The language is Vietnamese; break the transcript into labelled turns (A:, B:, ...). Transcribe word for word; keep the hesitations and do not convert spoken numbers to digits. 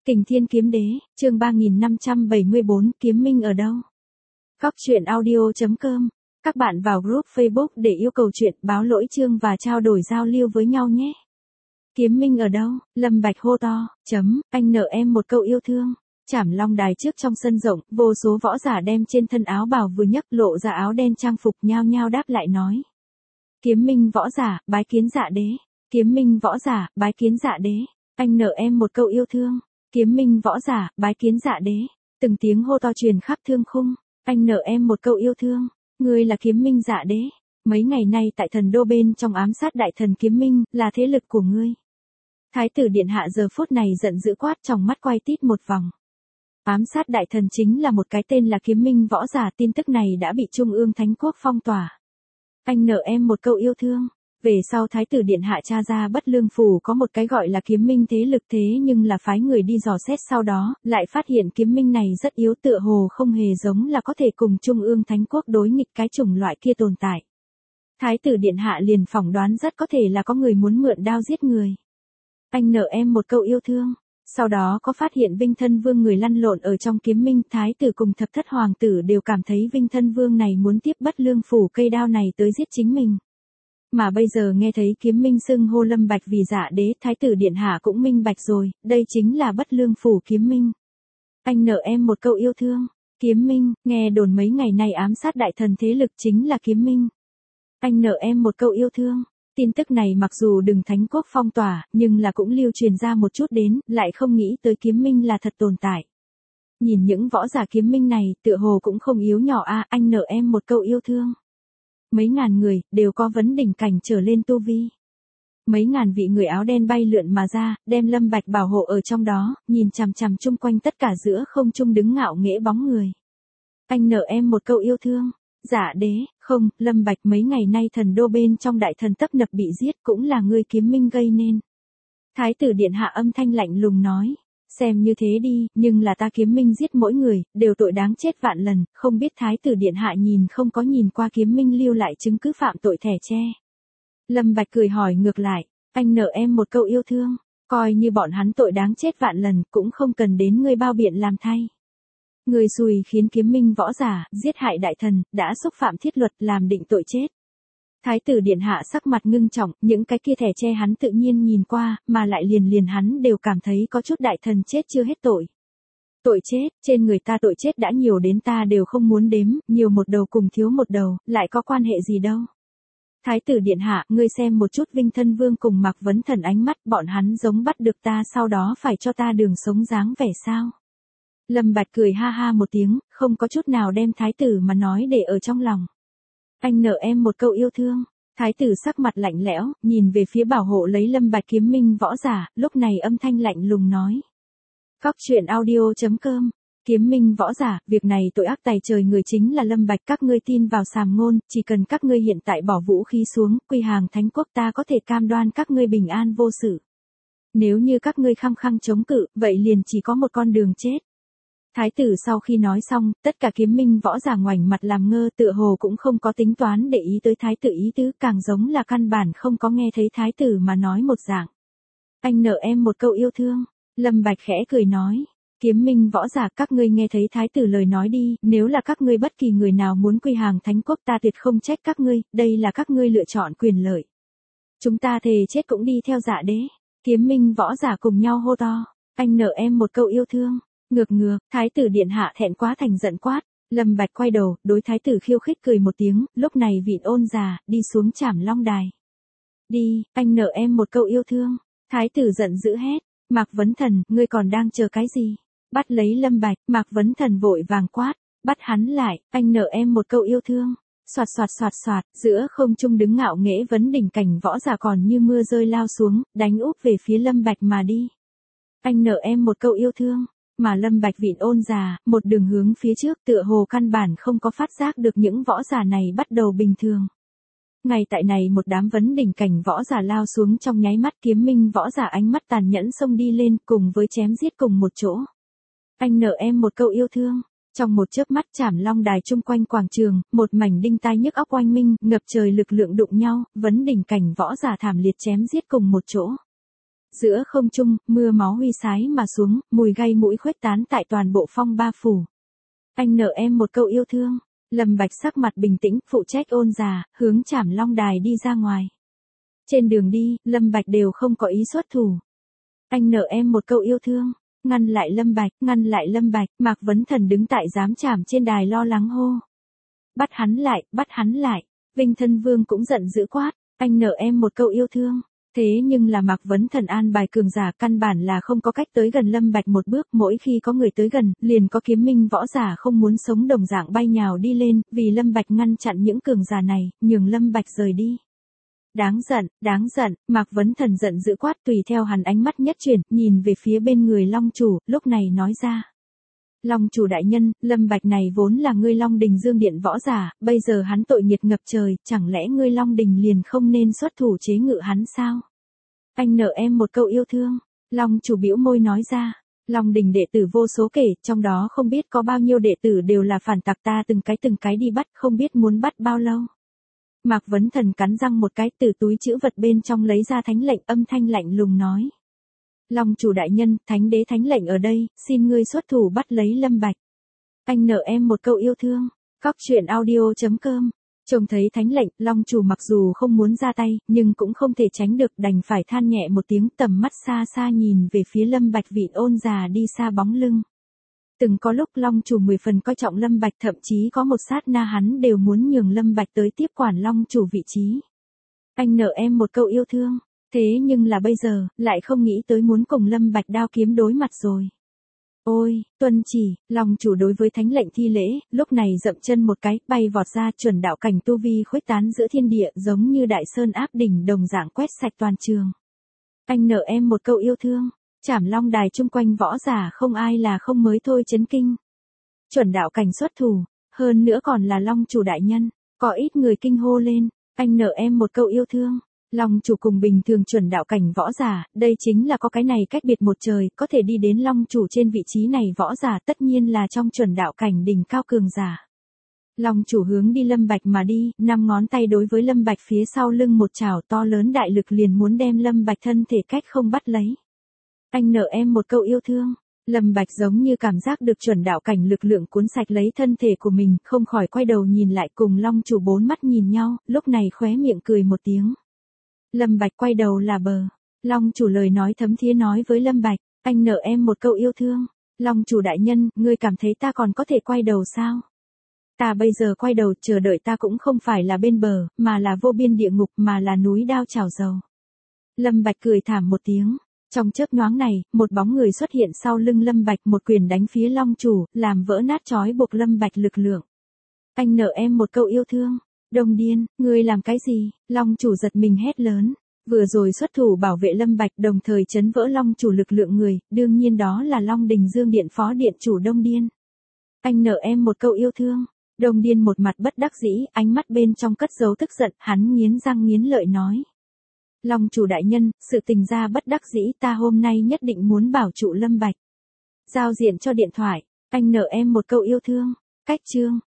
A: Kình Thiên Kiếm Đế, chương ba nghìn năm trăm bảy mươi bốn, Kiếm Minh ở đâu? Góc truyện audio chấm com. Các bạn vào group Facebook để yêu cầu chuyện, báo lỗi chương và trao đổi giao lưu với nhau nhé. Kiếm Minh ở đâu? Lâm Bạch hô to, chấm, anh nợ em một câu yêu thương. Trảm Long đài trước trong sân rộng, vô số võ giả đem trên thân áo bào vừa nhấc lộ ra áo đen trang phục nhao nhao đáp lại nói. Kiếm Minh võ giả, bái kiến dạ đế. Kiếm Minh võ giả, bái kiến dạ đế. Anh nợ em một câu yêu thương. Kiếm Minh võ giả, bái kiến dạ đế. Từng tiếng hô to truyền khắp thương khung. Anh nợ em một câu yêu thương. Ngươi là Kiếm Minh dạ đế. Mấy ngày nay tại thần đô bên trong ám sát đại thần Kiếm Minh, là thế lực của ngươi. Thái tử điện hạ giờ phút này giận dữ quát, trong mắt quay tít một vòng. Ám sát đại thần chính là một cái tên là Kiếm Minh võ giả, tin tức này đã bị Trung ương Thánh Quốc phong tỏa. Anh nợ em một câu yêu thương. Về sau Thái tử điện hạ tra ra Bất Lương phủ có một cái gọi là Kiếm Minh thế lực, thế nhưng là phái người đi dò xét, sau đó lại phát hiện Kiếm Minh này rất yếu, tựa hồ không hề giống là có thể cùng Trung ương Thánh Quốc đối nghịch cái chủng loại kia tồn tại. Thái tử điện hạ liền phỏng đoán rất có thể là có người muốn mượn đao giết người. Anh nợ em một câu yêu thương. Sau đó có phát hiện Vinh Thân Vương người lăn lộn ở trong Kiếm Minh, thái tử cùng thập thất hoàng tử đều cảm thấy Vinh Thân Vương này muốn tiếp Bất Lương phủ cây đao này tới giết chính mình. Mà bây giờ nghe thấy Kiếm Minh xưng hô Lâm Bạch vì dạ đế, thái tử điện hạ cũng minh bạch rồi, đây chính là Bất Lương phủ Kiếm Minh. Anh nợ em một câu yêu thương. Kiếm Minh, nghe đồn mấy ngày nay ám sát đại thần thế lực chính là Kiếm Minh. Anh nợ em một câu yêu thương. Tin tức này mặc dù đừng Thánh Quốc phong tỏa, nhưng là cũng lưu truyền ra một chút đến, lại không nghĩ tới Kiếm Minh là thật tồn tại. Nhìn những võ giả Kiếm Minh này, tựa hồ cũng không yếu nhỏ a, à, anh nợ em một câu yêu thương. Mấy ngàn người, đều có vấn đỉnh cảnh trở lên tu vi. Mấy ngàn vị người áo đen bay lượn mà ra, đem Lâm Bạch bảo hộ ở trong đó, nhìn chằm chằm chung quanh tất cả giữa không trung đứng ngạo nghễ bóng người. Anh nợ em một câu yêu thương. Dạ đế, không, Lâm Bạch, mấy ngày nay thần đô bên trong đại thần tấp nập bị giết, cũng là ngươi Kiếm Minh gây nên. Thái tử điện hạ âm thanh lạnh lùng nói. Xem như thế đi, nhưng là ta Kiếm Minh giết mỗi người, đều tội đáng chết vạn lần, không biết thái tử điện hạ nhìn không có nhìn qua Kiếm Minh lưu lại chứng cứ phạm tội thẻ tre. Lâm Bạch cười hỏi ngược lại, anh nợ em một câu yêu thương, coi như bọn hắn tội đáng chết vạn lần, cũng không cần đến ngươi bao biện làm thay. Người xùi khiến Kiếm Minh võ giả, giết hại đại thần, đã xúc phạm thiết luật, làm định tội chết. Thái tử điện hạ sắc mặt ngưng trọng, những cái kia thẻ che hắn tự nhiên nhìn qua, mà lại liền liền hắn đều cảm thấy có chút đại thần chết chưa hết tội. Tội chết, trên người ta tội chết đã nhiều đến ta đều không muốn đếm, nhiều một đầu cùng thiếu một đầu, lại có quan hệ gì đâu. Thái tử điện hạ, ngươi xem một chút Vinh Thân Vương cùng Mạc Vấn Thần ánh mắt, bọn hắn giống bắt được ta, sau đó phải cho ta đường sống dáng vẻ sao. Lâm Bạch cười ha ha một tiếng, không có chút nào đem thái tử mà nói để ở trong lòng. Anh nợ em một câu yêu thương. Thái tử sắc mặt lạnh lẽo, nhìn về phía bảo hộ lấy Lâm Bạch Kiếm Minh võ giả, lúc này âm thanh lạnh lùng nói. Góc truyện audio chấm com. Kiếm Minh võ giả, việc này tội ác tày trời người chính là Lâm Bạch, các ngươi tin vào sàm ngôn, chỉ cần các ngươi hiện tại bỏ vũ khí xuống, quy hàng Thánh Quốc, ta có thể cam đoan các ngươi bình an vô sự. Nếu như các ngươi khăng khăng chống cự, vậy liền chỉ có một con đường chết. Thái tử sau khi nói xong, tất cả Kiếm Minh võ giả ngoảnh mặt làm ngơ, tựa hồ cũng không có tính toán để ý tới thái tử ý tứ, càng giống là căn bản không có nghe thấy thái tử mà nói một dạng. Anh nợ em một câu yêu thương. Lâm Bạch khẽ cười nói. Kiếm Minh võ giả, các ngươi nghe thấy thái tử lời nói đi, nếu là các ngươi bất kỳ người nào muốn quy hàng Thánh Quốc, ta tuyệt không trách các ngươi, đây là các ngươi lựa chọn quyền lợi. Chúng ta thề chết cũng đi theo dạ đế. Kiếm Minh võ giả cùng nhau hô to. Anh nợ em một câu yêu thương. Ngược ngược, thái tử điện hạ thẹn quá thành giận quát. Lâm Bạch quay đầu, đối thái tử khiêu khích cười một tiếng, lúc này vịn ôn già, đi xuống Trảm Long đài. Đi, anh nợ em một câu yêu thương. Thái tử giận dữ hét. Mạc Vấn Thần, ngươi còn đang chờ cái gì? Bắt lấy Lâm Bạch, Mạc Vấn Thần vội vàng quát. Bắt hắn lại, anh nợ em một câu yêu thương. Soạt soạt soạt soạt, giữa không trung đứng ngạo nghễ vấn đỉnh cảnh võ giả còn như mưa rơi lao xuống, đánh úp về phía Lâm Bạch mà đi. Anh nợ em một câu yêu thương. Mà Lâm Bạch vịn ôn già, một đường hướng phía trước, tựa hồ căn bản không có phát giác được những võ giả này bắt đầu bình thường. Ngay tại này một đám vấn đỉnh cảnh võ giả lao xuống trong nháy mắt, Kiếm Minh võ giả ánh mắt tàn nhẫn xông đi lên, cùng với chém giết cùng một chỗ. Anh nợ em một câu yêu thương. Trong một chớp mắt Trảm Long đài chung quanh quảng trường, một mảnh đinh tai nhức óc oanh minh, ngập trời lực lượng đụng nhau, vấn đỉnh cảnh võ giả thảm liệt chém giết cùng một chỗ. Giữa không trung, mưa máu huy sái mà xuống, mùi gây mũi khuếch tán tại toàn bộ phong ba phủ. Anh nợ em một câu yêu thương. Lâm Bạch sắc mặt bình tĩnh, phụ trách ôn già, hướng Trảm Long Đài đi ra ngoài. Trên đường đi, Lâm Bạch đều không có ý xuất thủ. Anh nợ em một câu yêu thương. Ngăn lại Lâm Bạch, ngăn lại Lâm Bạch, Mạc Vấn Thần đứng tại giám trảm trên đài lo lắng hô. Bắt hắn lại, bắt hắn lại. Vinh Thân Vương cũng giận dữ quát, anh nợ em một câu yêu thương. Thế nhưng là Mạc Vấn Thần an bài cường giả căn bản là không có cách tới gần Lâm Bạch một bước, mỗi khi có người tới gần, liền có kiếm minh võ giả không muốn sống đồng dạng bay nhào đi lên, vì Lâm Bạch ngăn chặn những cường giả này, nhường Lâm Bạch rời đi. Đáng giận, đáng giận, Mạc Vấn Thần giận dữ quát, tùy theo hắn ánh mắt nhất chuyển, nhìn về phía bên người Long chủ, lúc này nói ra. Long chủ đại nhân, Lâm Bạch này vốn là ngươi Long Đình Dương Điện võ giả, bây giờ hắn tội nghiệt ngập trời, chẳng lẽ ngươi Long Đình liền không nên xuất thủ chế ngự hắn sao? Anh nợ em một câu yêu thương. Long chủ bĩu môi nói ra. Long Đình đệ tử vô số kể, trong đó không biết có bao nhiêu đệ tử đều là phản tặc, ta từng cái từng cái đi bắt, không biết muốn bắt bao lâu. Mạc Vấn Thần cắn răng một cái, từ túi trữ vật bên trong lấy ra thánh lệnh, âm thanh lạnh lùng nói. Long chủ đại nhân, thánh đế thánh lệnh ở đây, xin ngươi xuất thủ bắt lấy Lâm Bạch. Anh nợ em một câu yêu thương. Cóc truyện audio chấm com. Trông thấy thánh lệnh, Long chủ mặc dù không muốn ra tay, nhưng cũng không thể tránh được, đành phải than nhẹ một tiếng, tầm mắt xa xa nhìn về phía Lâm Bạch vị ôn già đi xa bóng lưng. Từng có lúc Long chủ mười phần coi trọng Lâm Bạch, thậm chí có một sát na hắn đều muốn nhường Lâm Bạch tới tiếp quản Long chủ vị trí. Anh nợ em một câu yêu thương. Thế nhưng là bây giờ, lại không nghĩ tới muốn cùng Lâm Bạch đao kiếm đối mặt rồi. Ôi, tuân chỉ, Long chủ đối với thánh lệnh thi lễ, lúc này dậm chân một cái, bay vọt ra, chuẩn đạo cảnh tu vi khuếch tán giữa thiên địa, giống như đại sơn áp đỉnh đồng dạng quét sạch toàn trường. Anh nợ em một câu yêu thương. Trảm Long Đài chung quanh võ giả không ai là không mới thôi chấn kinh. Chuẩn đạo cảnh xuất thủ, hơn nữa còn là Long chủ đại nhân, có ít người kinh hô lên, anh nợ em một câu yêu thương. Long chủ cùng bình thường chuẩn đạo cảnh võ giả, đây chính là có cái này cách biệt một trời, có thể đi đến Long chủ trên vị trí này võ giả tất nhiên là trong chuẩn đạo cảnh đỉnh cao cường giả. Long chủ hướng đi Lâm Bạch mà đi, năm ngón tay đối với Lâm Bạch phía sau lưng một chảo to lớn đại lực liền muốn đem Lâm Bạch thân thể cách không bắt lấy. Anh nợ em một câu yêu thương. Lâm Bạch giống như cảm giác được chuẩn đạo cảnh lực lượng cuốn sạch lấy thân thể của mình, không khỏi quay đầu nhìn lại, cùng Long chủ bốn mắt nhìn nhau, lúc này khóe miệng cười một tiếng. Lâm Bạch quay đầu là bờ. Long chủ lời nói thấm thía nói với Lâm Bạch, anh nợ em một câu yêu thương. Long chủ đại nhân, ngươi cảm thấy ta còn có thể quay đầu sao? Ta bây giờ quay đầu, chờ đợi ta cũng không phải là bên bờ, mà là vô biên địa ngục, mà là núi đao chảo dầu. Lâm Bạch cười thảm một tiếng. Trong chớp nhoáng này, một bóng người xuất hiện sau lưng Lâm Bạch, một quyền đánh phía Long chủ, làm vỡ nát trói buộc Lâm Bạch lực lượng. Anh nợ em một câu yêu thương. Đông Điên, ngươi làm cái gì? Long chủ giật mình hét lớn. Vừa rồi xuất thủ bảo vệ Lâm Bạch, đồng thời chấn vỡ Long chủ lực lượng người, đương nhiên đó là Long Đình Dương Điện phó điện chủ Đông Điên. Anh nợ em một câu yêu thương. Đông Điên một mặt bất đắc dĩ, ánh mắt bên trong cất giấu tức giận, hắn nghiến răng nghiến lợi nói. Long chủ đại nhân, sự tình ra bất đắc dĩ, ta hôm nay nhất định muốn bảo trụ Lâm Bạch. Giao diện cho điện thoại, anh nợ em một câu yêu thương. Cách chương.